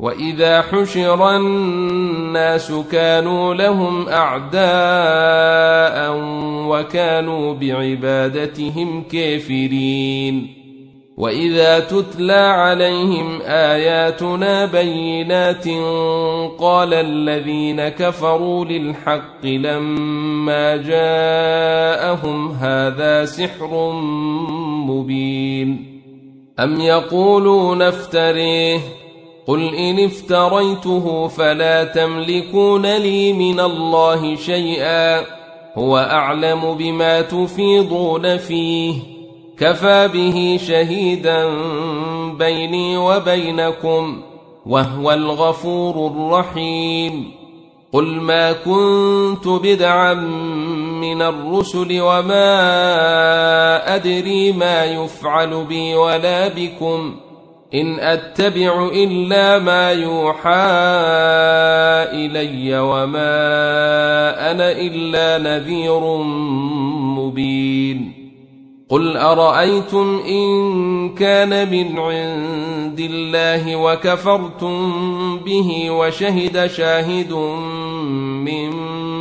وإذا حشر الناس كانوا لهم أعداء وكانوا بعبادتهم كافرين وإذا تتلى عليهم آياتنا بينات قال الذين كفروا للحق لما جاءهم هذا سحر مبين أم يقولون افتريه قل إن افتريته فلا تملكون لي من الله شيئا هو أعلم بما تفيضون فيه كفى به شهيدا بيني وبينكم وهو الغفور الرحيم قل ما كنت بدعا من الرسل وما أدري ما يفعل بي ولا بكم إن أتبع إلا ما يوحى إلي وما أنا إلا نذير مبين قل أرأيتم إن كان من عند الله وكفرتم به وشهد شاهد من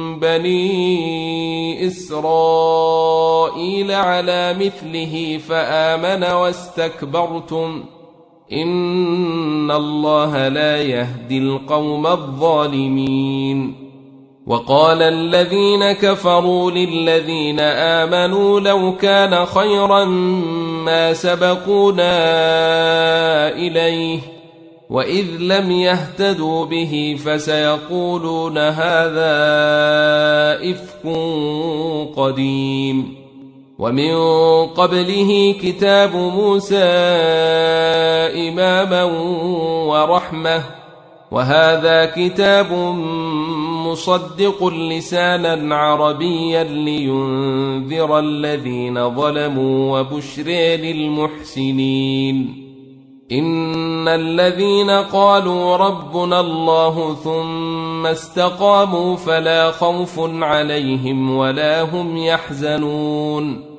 بني إسرائيل على مثله فآمن واستكبرتم إن الله لا يهدي القوم الظالمين وقال الذين كفروا للذين آمنوا لو كان خيرا ما سبقونا إليه وإذ لم يهتدوا به فسيقولون هذا إفك قديم ومن قبله كتاب موسى إماما ورحمة وهذا كتاب مصدق لسانا عربيا لينذر الذين ظلموا وبشر للمحسنين إن الذين قالوا ربنا الله ثم استقاموا فلا خوف عليهم ولا هم يحزنون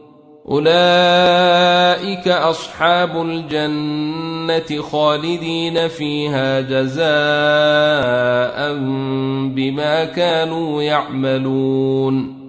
أولئك أصحاب الجنة خالدين فيها جزاء بما كانوا يعملون